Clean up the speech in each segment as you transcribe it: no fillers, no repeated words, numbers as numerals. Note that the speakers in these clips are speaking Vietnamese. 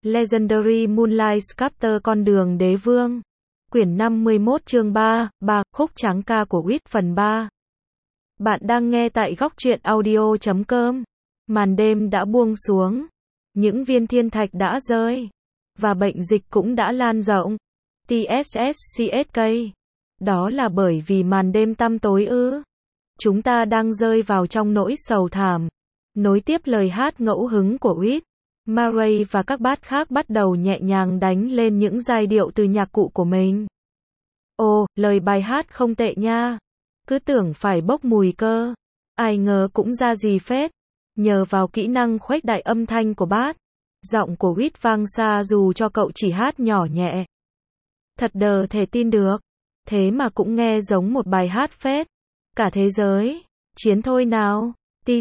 Legendary Moonlight Sculptor con đường đế vương. Quyển 51 chương 3, khúc tráng ca của Wit phần 3. Bạn đang nghe tại góc truyện audio.com. Màn đêm đã buông xuống. Những viên thiên thạch đã rơi. Và bệnh dịch cũng đã lan rộng. TSSCSK. Đó là bởi vì màn đêm tăm tối ư. Chúng ta đang rơi vào trong nỗi sầu thảm. Nối tiếp lời hát ngẫu hứng của Wit, Murray và các bát khác bắt đầu nhẹ nhàng đánh lên những giai điệu từ nhạc cụ của mình. Ồ, lời bài hát không tệ nha. Cứ tưởng phải bốc mùi cơ. Ai ngờ cũng ra gì phết. Nhờ vào kỹ năng khuếch đại âm thanh của bát, giọng của Wit vang xa dù cho cậu chỉ hát nhỏ nhẹ. Thật đờ thể tin được. Thế mà cũng nghe giống một bài hát phết. Cả thế giới. Chiến thôi nào.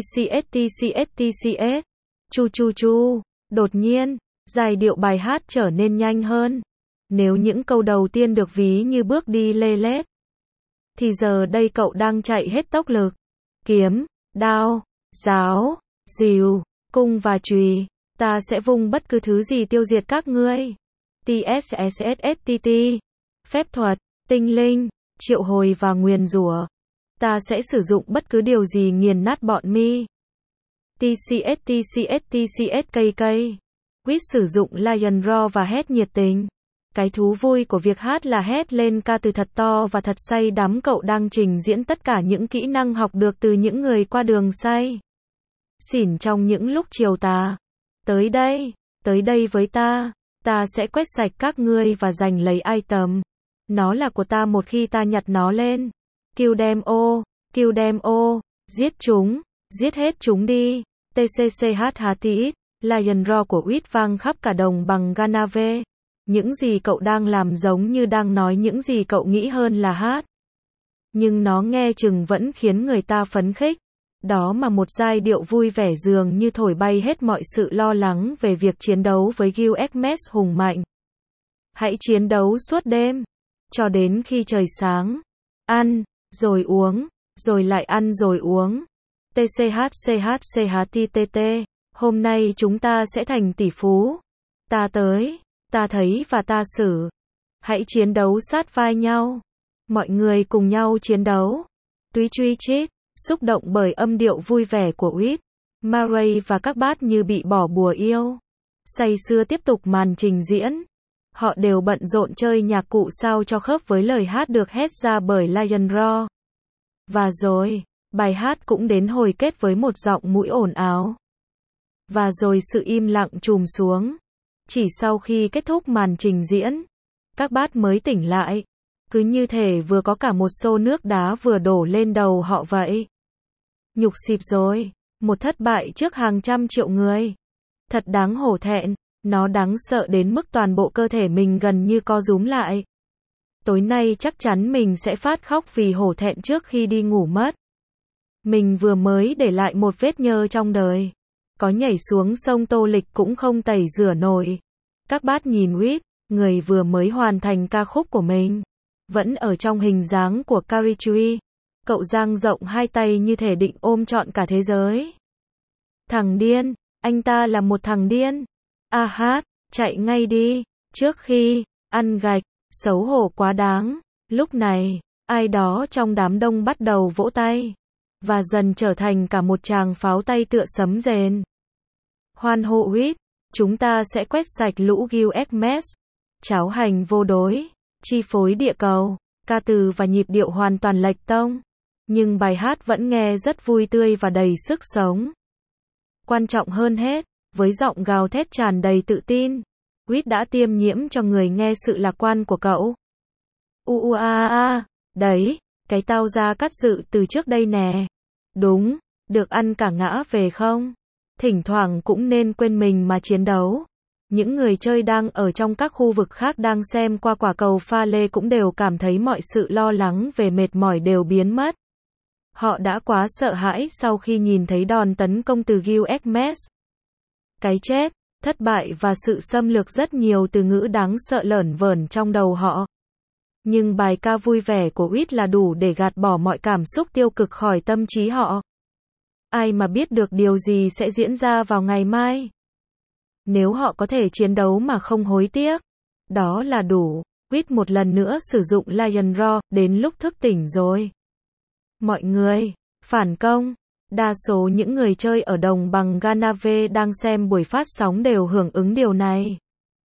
TCS. Chu chu chu. Đột nhiên, giai điệu bài hát trở nên nhanh hơn. Nếu những câu đầu tiên được ví như bước đi lê lết, thì giờ đây cậu đang chạy hết tốc lực. Kiếm, đao, giáo, rìu, cung và chùy. Ta sẽ vung bất cứ thứ gì tiêu diệt các ngươi. TSSSTT. Phép thuật, tinh linh, triệu hồi và nguyền rủa. Ta sẽ sử dụng bất cứ điều gì nghiền nát bọn mi. TCSKK. Wit sử dụng Lion Roar và hét nhiệt tình. Cái thú vui của việc hát là hét lên ca từ thật to và thật say đắm. Cậu đang trình diễn tất cả những kỹ năng học được từ những người qua đường say xỉn trong những lúc chiều tà. Tới đây với ta. Ta sẽ quét sạch các ngươi và giành lấy item. Nó là của ta một khi ta nhặt nó lên. Kill them all. Giết chúng. Giết hết chúng đi. TCCHHTX. Lion Roar của Wit vang khắp cả đồng bằng Ganave. Những gì cậu đang làm giống như đang nói những gì cậu nghĩ hơn là hát. Nhưng nó nghe chừng vẫn khiến người ta phấn khích. Đó mà một giai điệu vui vẻ dường như thổi bay hết mọi sự lo lắng về việc chiến đấu với Gilgamesh hùng mạnh. Hãy chiến đấu suốt đêm. Cho đến khi trời sáng. Ăn, rồi uống, rồi lại ăn rồi uống. TCHCHCHTTT. Hôm nay chúng ta sẽ thành tỷ phú. Ta tới, ta thấy và ta xử. Hãy chiến đấu sát vai nhau. Mọi người cùng nhau chiến đấu. Túy truy chít, xúc động bởi âm điệu vui vẻ của Wit, Murray và các bát như bị bỏ bùa yêu. Say sưa tiếp tục màn trình diễn. Họ đều bận rộn chơi nhạc cụ sao cho khớp với lời hát được hét ra bởi Lion Roar. Và rồi, bài hát cũng đến hồi kết với một giọng mũi ồn ào. Và rồi sự im lặng trùm xuống. Chỉ sau khi kết thúc màn trình diễn, các bát mới tỉnh lại. Cứ như thể vừa có cả một xô nước đá vừa đổ lên đầu họ vậy. Nhục xịp rồi. Một thất bại trước hàng trăm triệu người. Thật đáng hổ thẹn. Nó đáng sợ đến mức toàn bộ cơ thể mình gần như co rúm lại. Tối nay chắc chắn mình sẽ phát khóc vì hổ thẹn trước khi đi ngủ mất. Mình vừa mới để lại một vết nhơ trong đời. Có nhảy xuống sông Tô Lịch cũng không tẩy rửa nổi. Các bát nhìn Wit, người vừa mới hoàn thành ca khúc của mình. Vẫn ở trong hình dáng của Carrie. Cậu dang rộng hai tay như thể định ôm trọn cả thế giới. Thằng điên, anh ta là một thằng điên. Hát, chạy ngay đi, trước khi ăn gạch, xấu hổ quá đáng. Lúc này, ai đó trong đám đông bắt đầu vỗ tay. Và dần trở thành cả một tràng pháo tay tựa sấm rền. Hoan hô Wit, chúng ta sẽ quét sạch lũ Gilgamesh. Cháo hành vô đối, chi phối địa cầu, ca từ và nhịp điệu hoàn toàn lệch tông. Nhưng bài hát vẫn nghe rất vui tươi và đầy sức sống. Quan trọng hơn hết, với giọng gào thét tràn đầy tự tin, Wit đã tiêm nhiễm cho người nghe sự lạc quan của cậu. Đấy, cái tao ra cắt dự từ trước đây nè. Đúng, được ăn cả ngã về không? Thỉnh thoảng cũng nên quên mình mà chiến đấu. Những người chơi đang ở trong các khu vực khác đang xem qua quả cầu pha lê cũng đều cảm thấy mọi sự lo lắng về mệt mỏi đều biến mất. Họ đã quá sợ hãi sau khi nhìn thấy đòn tấn công từ Gilgamesh. Cái chết, thất bại và sự xâm lược, rất nhiều từ ngữ đáng sợ lởn vởn trong đầu họ. Nhưng bài ca vui vẻ của Wit là đủ để gạt bỏ mọi cảm xúc tiêu cực khỏi tâm trí họ. Ai mà biết được điều gì sẽ diễn ra vào ngày mai. Nếu họ có thể chiến đấu mà không hối tiếc, đó là đủ. Quýt một lần nữa sử dụng Lion Roar, đến lúc thức tỉnh rồi. Mọi người, phản công. Đa số những người chơi ở đồng bằng Ganave đang xem buổi phát sóng đều hưởng ứng điều này.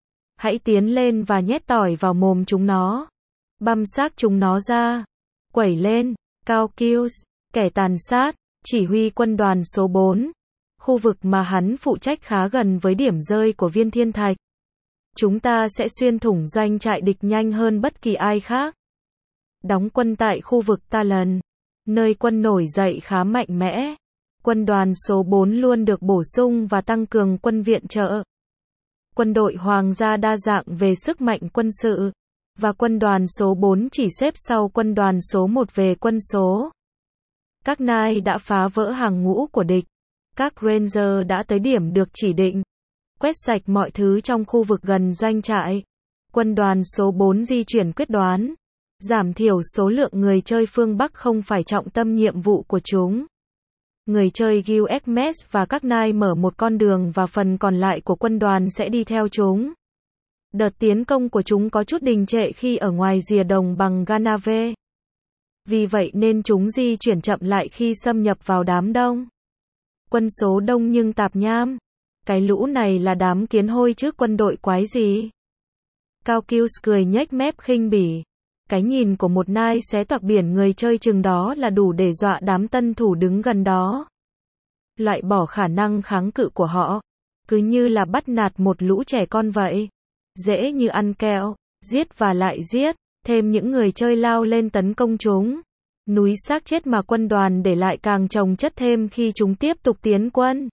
Hãy tiến lên và nhét tỏi vào mồm chúng nó. Băm xác chúng nó ra. Quẩy lên. Cao Kills, kẻ tàn sát, chỉ huy quân đoàn số 4. Khu vực mà hắn phụ trách khá gần với điểm rơi của viên thiên thạch. Chúng ta sẽ xuyên thủng doanh trại địch nhanh hơn bất kỳ ai khác. Đóng quân tại khu vực Talon, nơi quân nổi dậy khá mạnh mẽ. Quân đoàn số 4 luôn được bổ sung và tăng cường quân viện trợ. Quân đội hoàng gia đa dạng về sức mạnh quân sự, và quân đoàn số 4 chỉ xếp sau quân đoàn số 1 về quân số. Các nai đã phá vỡ hàng ngũ của địch. Các Ranger đã tới điểm được chỉ định, quét sạch mọi thứ trong khu vực gần doanh trại. Quân đoàn số 4 di chuyển quyết đoán, giảm thiểu số lượng người chơi phương Bắc không phải trọng tâm nhiệm vụ của chúng. Người chơi Gilgamesh và các nai mở một con đường và phần còn lại của quân đoàn sẽ đi theo chúng. Đợt tiến công của chúng có chút đình trệ khi ở ngoài rìa đồng bằng Ganave. Vì vậy nên chúng di chuyển chậm lại khi xâm nhập vào đám đông. Quân số đông nhưng tạp nham. Cái lũ này là đám kiến hôi chứ quân đội quái gì. Cao Kills cười nhếch mép khinh bỉ. Cái nhìn của một nai xé toạc biển người chơi chừng đó là đủ để dọa đám tân thủ đứng gần đó. Loại bỏ khả năng kháng cự của họ. Cứ như là bắt nạt một lũ trẻ con vậy. Dễ như ăn kẹo, giết và lại giết. Thêm những người chơi lao lên tấn công chúng. Núi xác chết mà quân đoàn để lại càng chồng chất thêm khi chúng tiếp tục tiến quân.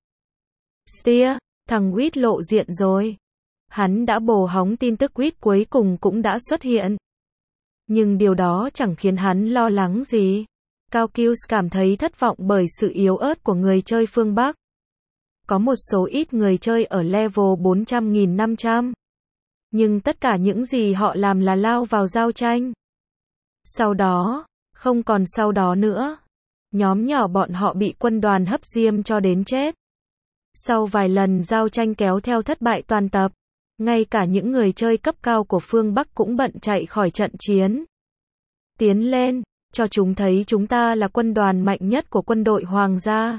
Steer, thằng Quýt lộ diện rồi. Hắn đã bồ hóng tin tức Quýt cuối cùng cũng đã xuất hiện. Nhưng điều đó chẳng khiến hắn lo lắng gì. Cao Kills cảm thấy thất vọng bởi sự yếu ớt của người chơi phương Bắc. Có một số ít người chơi ở level 400.500. Nhưng tất cả những gì họ làm là lao vào giao tranh. Sau đó, không còn sau đó nữa. Nhóm nhỏ bọn họ bị quân đoàn hấp diêm cho đến chết. Sau vài lần giao tranh kéo theo thất bại toàn tập, ngay cả những người chơi cấp cao của phương Bắc cũng bận chạy khỏi trận chiến. Tiến lên, cho chúng thấy chúng ta là quân đoàn mạnh nhất của quân đội hoàng gia.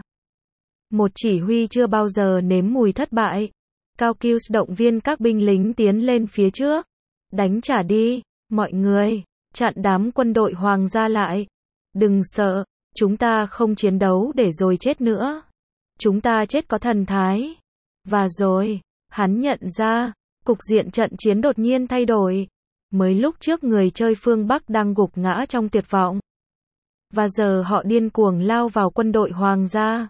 Một chỉ huy chưa bao giờ nếm mùi thất bại. Cao Kills động viên các binh lính tiến lên phía trước. Đánh trả đi, mọi người, chặn đám quân đội hoàng gia lại. Đừng sợ, chúng ta không chiến đấu để rồi chết nữa. Chúng ta chết có thần thái. Và rồi, hắn nhận ra, cục diện trận chiến đột nhiên thay đổi. Mới lúc trước người chơi phương Bắc đang gục ngã trong tuyệt vọng. Và giờ họ điên cuồng lao vào quân đội hoàng gia.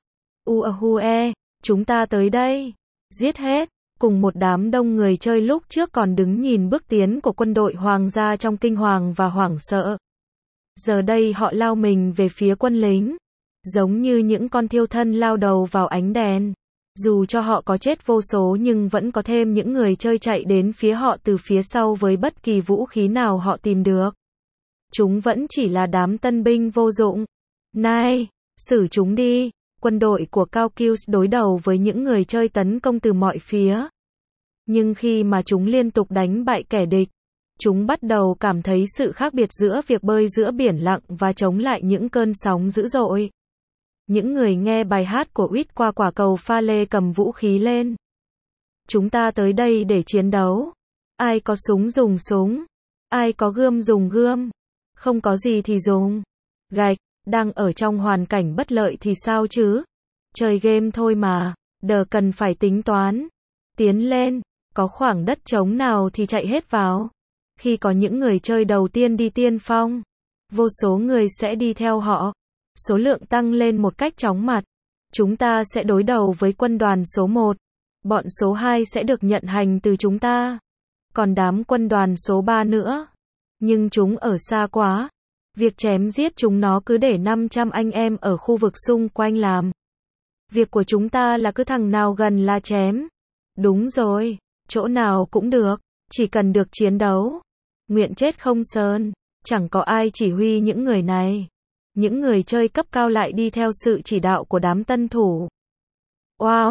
Uahue, chúng ta tới đây. Giết hết. Cùng một đám đông người chơi lúc trước còn đứng nhìn bước tiến của quân đội hoàng gia trong kinh hoàng và hoảng sợ. Giờ đây họ lao mình về phía quân lính. Giống như những con thiêu thân lao đầu vào ánh đèn. Dù cho họ có chết vô số nhưng vẫn có thêm những người chơi chạy đến phía họ từ phía sau với bất kỳ vũ khí nào họ tìm được. Chúng vẫn chỉ là đám tân binh vô dụng. Này, xử chúng đi. Quân đội của Cao Kills đối đầu với những người chơi tấn công từ mọi phía. Nhưng khi mà chúng liên tục đánh bại kẻ địch, chúng bắt đầu cảm thấy sự khác biệt giữa việc bơi giữa biển lặng và chống lại những cơn sóng dữ dội. Những người nghe bài hát của Quýt qua quả cầu pha lê cầm vũ khí lên. Chúng ta tới đây để chiến đấu. Ai có súng dùng súng. Ai có gươm dùng gươm. Không có gì thì dùng gạch. Đang ở trong hoàn cảnh bất lợi thì sao chứ? Chơi game thôi mà. Đờ cần phải tính toán. Tiến lên. Có khoảng đất trống nào thì chạy hết vào. Khi có những người chơi đầu tiên đi tiên phong, vô số người sẽ đi theo họ. Số lượng tăng lên một cách chóng mặt. Chúng ta sẽ đối đầu với quân đoàn số 1. Bọn số 2 sẽ được nhận hành từ chúng ta. Còn đám quân đoàn số 3 nữa. Nhưng chúng ở xa quá. Việc chém giết chúng nó cứ để 500 anh em ở khu vực xung quanh làm. Việc của chúng ta là cứ thằng nào gần là chém. Đúng rồi, chỗ nào cũng được, chỉ cần được chiến đấu. Nguyện chết không sơn, chẳng có ai chỉ huy những người này. Những người chơi cấp cao lại đi theo sự chỉ đạo của đám tân thủ. Wow,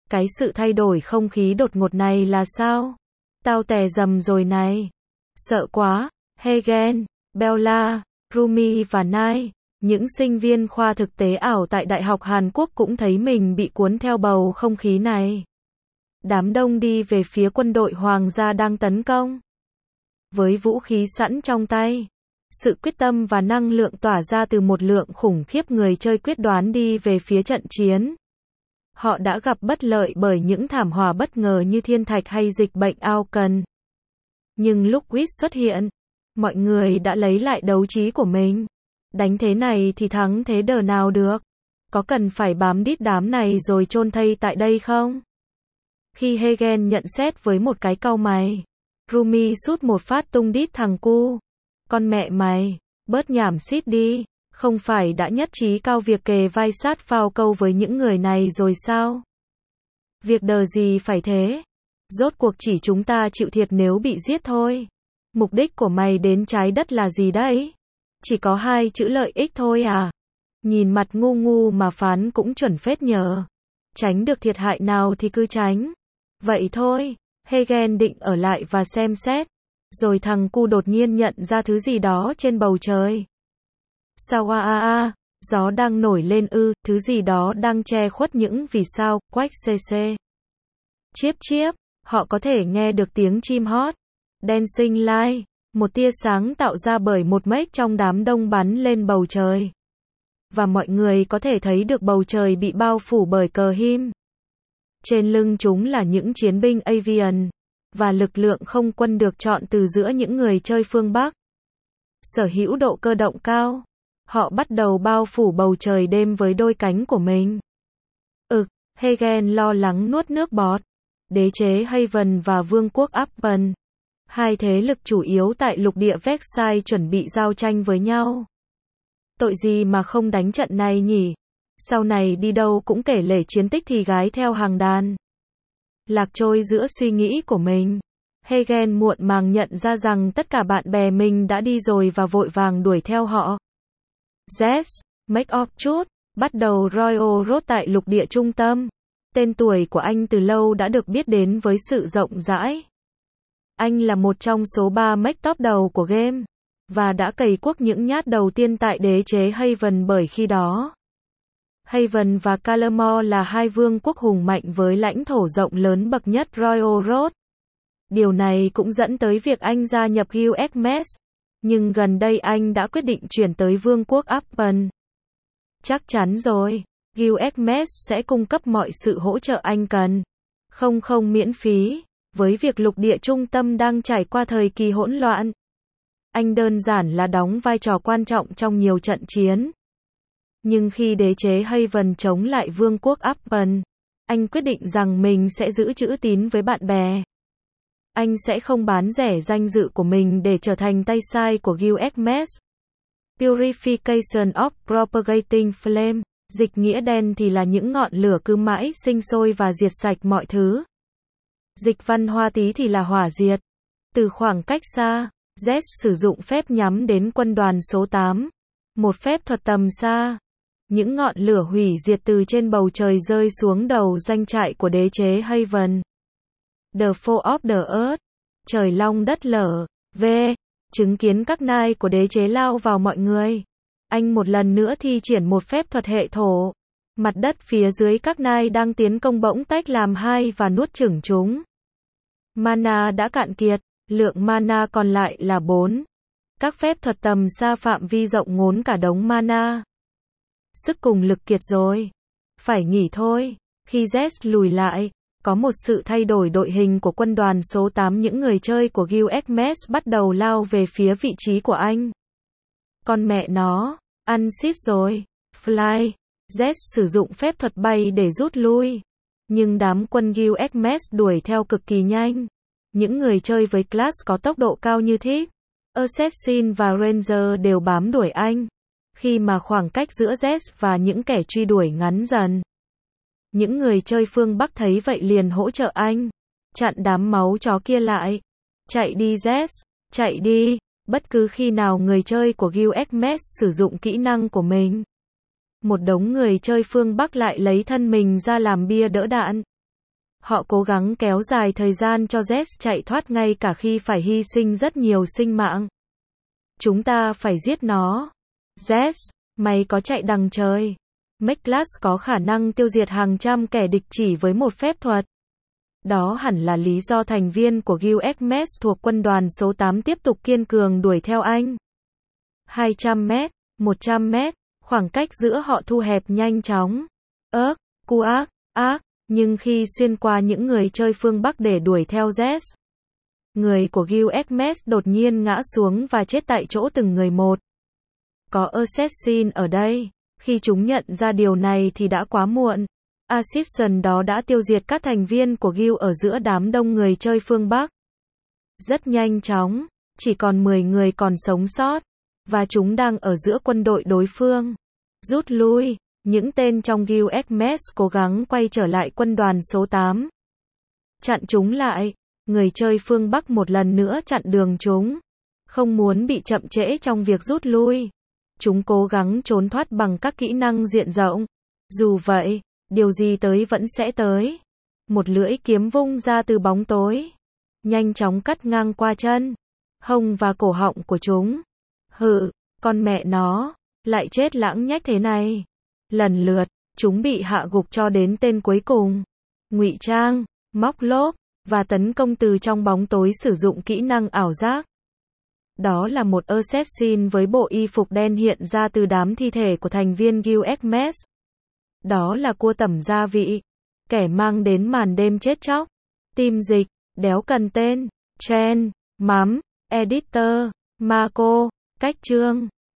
Cái sự thay đổi không khí đột ngột này là sao? Tao tè dầm rồi này. Sợ quá. Hagen, Bella, Rumi và Nai, những sinh viên khoa thực tế ảo tại Đại học Hàn Quốc cũng thấy mình bị cuốn theo bầu không khí này. Đám đông đi về phía quân đội hoàng gia đang tấn công. Với vũ khí sẵn trong tay, sự quyết tâm và năng lượng tỏa ra từ một lượng khủng khiếp người chơi quyết đoán đi về phía trận chiến. Họ đã gặp bất lợi bởi những thảm họa bất ngờ như thiên thạch hay dịch bệnh Aucan. Nhưng lúc Wit xuất hiện, mọi người đã lấy lại đấu trí của mình. Đánh thế này thì thắng thế đờ nào được. Có cần phải bám đít đám này rồi chôn thây tại đây không? Khi Hagen nhận xét với một cái cau mày, Rumi sút một phát tung đít thằng cu. Con mẹ mày, bớt nhảm xít đi, không phải đã nhất trí cao việc kề vai sát phao câu với những người này rồi sao? Việc đờ gì phải thế? Rốt cuộc chỉ chúng ta chịu thiệt nếu bị giết thôi. Mục đích của mày đến trái đất là gì đấy? Chỉ có 2 chữ lợi ích thôi à? Nhìn mặt ngu ngu mà phán cũng chuẩn phết nhờ. Tránh được thiệt hại nào thì cứ tránh. Vậy thôi, Hagen định ở lại và xem xét. Rồi thằng cu đột nhiên nhận ra thứ gì đó trên bầu trời. Sao gió đang nổi lên thứ gì đó đang che khuất những vì sao, quách cc. Chiếp chiếp, họ có thể nghe được tiếng chim hót. Dancing light, một tia sáng tạo ra bởi một mếch trong đám đông bắn lên bầu trời. Và mọi người có thể thấy được bầu trời bị bao phủ bởi cờ him. Trên lưng chúng là những chiến binh avian, và lực lượng không quân được chọn từ giữa những người chơi phương Bắc. Sở hữu độ cơ động cao, họ bắt đầu bao phủ bầu trời đêm với đôi cánh của mình. Hagen lo lắng nuốt nước bọt. Đế chế Haven và Vương quốc Appen, 2 thế lực chủ yếu tại lục địa Versailles chuẩn bị giao tranh với nhau. Tội gì mà không đánh trận này nhỉ? Sau này đi đâu cũng kể lể chiến tích thì gái theo hàng đàn. Lạc trôi giữa suy nghĩ của mình, Hagen muộn màng nhận ra rằng tất cả bạn bè mình đã đi rồi và vội vàng đuổi theo họ. Zess, make up chút, bắt đầu Royal Road tại lục địa trung tâm. Tên tuổi của anh từ lâu đã được biết đến với sự rộng rãi. Anh là một trong số 3 mech top đầu của game, và đã cày cuốc những nhát đầu tiên tại đế chế Haven bởi khi đó. Haven và Calamore là 2 vương quốc hùng mạnh với lãnh thổ rộng lớn bậc nhất Royal Road. Điều này cũng dẫn tới việc anh gia nhập Guild Hermes, nhưng gần đây anh đã quyết định chuyển tới vương quốc Appen. Chắc chắn rồi, Guild Hermes sẽ cung cấp mọi sự hỗ trợ anh cần. Không miễn phí, với việc lục địa trung tâm đang trải qua thời kỳ hỗn loạn. Anh đơn giản là đóng vai trò quan trọng trong nhiều trận chiến. Nhưng khi đế chế Haven chống lại vương quốc Appen, anh quyết định rằng mình sẽ giữ chữ tín với bạn bè. Anh sẽ không bán rẻ danh dự của mình để trở thành tay sai của Guild Hermes. Purification of Propagating Flame, dịch nghĩa đen thì là những ngọn lửa cứ mãi sinh sôi và diệt sạch mọi thứ. Dịch văn hoa tí thì là hỏa diệt. Từ khoảng cách xa, Z sử dụng phép nhắm đến quân đoàn số 8. Một phép thuật tầm xa. Những ngọn lửa hủy diệt từ trên bầu trời rơi xuống đầu doanh trại của đế chế Haven. The Fall of the Earth. Trời long đất lở. Chứng kiến các nai của đế chế lao vào mọi người. Anh một lần nữa thi triển một phép thuật hệ thổ. Mặt đất phía dưới các nai đang tiến công bỗng tách làm 2 và nuốt chửng chúng. Mana đã cạn kiệt, lượng mana còn lại là 4. Các phép thuật tầm xa phạm vi rộng ngốn cả đống mana. Sức cùng lực kiệt rồi. Phải nghỉ thôi. Khi Z lùi lại, có một sự thay đổi đội hình của quân đoàn số 8. Những người chơi của Guild Hermes bắt đầu lao về phía vị trí của anh. Con mẹ nó, ăn xít rồi. Fly. Z sử dụng phép thuật bay để rút lui. Nhưng đám quân Guild Hermes đuổi theo cực kỳ nhanh. Những người chơi với class có tốc độ cao như Thief, Assassin và Ranger đều bám đuổi anh. Khi mà khoảng cách giữa Z và những kẻ truy đuổi ngắn dần. Những người chơi phương Bắc thấy vậy liền hỗ trợ anh. Chặn đám máu chó kia lại. Chạy đi Z, chạy đi. Bất cứ khi nào người chơi của Guild Hermes sử dụng kỹ năng của mình, một đống người chơi phương Bắc lại lấy thân mình ra làm bia đỡ đạn. Họ cố gắng kéo dài thời gian cho Z chạy thoát ngay cả khi phải hy sinh rất nhiều sinh mạng. Chúng ta phải giết nó. Z, mày có chạy đằng trời. Meklas có khả năng tiêu diệt hàng trăm kẻ địch chỉ với một phép thuật. Đó hẳn là lý do thành viên của Guild Hermes thuộc quân đoàn số 8 tiếp tục kiên cường đuổi theo anh. 200 mét, 100 mét, khoảng cách giữa họ thu hẹp nhanh chóng. Nhưng khi xuyên qua những người chơi phương Bắc để đuổi theo Z, người của Guild Hermes đột nhiên ngã xuống và chết tại chỗ từng người một. Có assassin ở đây. Khi chúng nhận ra điều này thì đã quá muộn. Assassin đó đã tiêu diệt các thành viên của Guild ở giữa đám đông người chơi phương Bắc. Rất nhanh chóng, chỉ còn 10 người còn sống sót, và chúng đang ở giữa quân đội đối phương. Rút lui, những tên trong Guild Hermes cố gắng quay trở lại quân đoàn số 8. Chặn chúng lại, người chơi phương Bắc một lần nữa chặn đường chúng. Không muốn bị chậm trễ trong việc rút lui. Chúng cố gắng trốn thoát bằng các kỹ năng diện rộng. Dù vậy, điều gì tới vẫn sẽ tới. Một lưỡi kiếm vung ra từ bóng tối, nhanh chóng cắt ngang qua chân, hông và cổ họng của chúng. Con mẹ nó, lại chết lãng nhách thế này. Lần lượt, chúng bị hạ gục cho đến tên cuối cùng. Ngụy trang, móc lốp, và tấn công từ trong bóng tối sử dụng kỹ năng ảo giác. Đó là một assassin với bộ y phục đen hiện ra từ đám thi thể của thành viên Guild Hermes. Đó là cua tẩm gia vị, kẻ mang đến màn đêm chết chóc. Team dịch, đéo cần tên, Chen, Mắm, Editor, Marco, cách chương.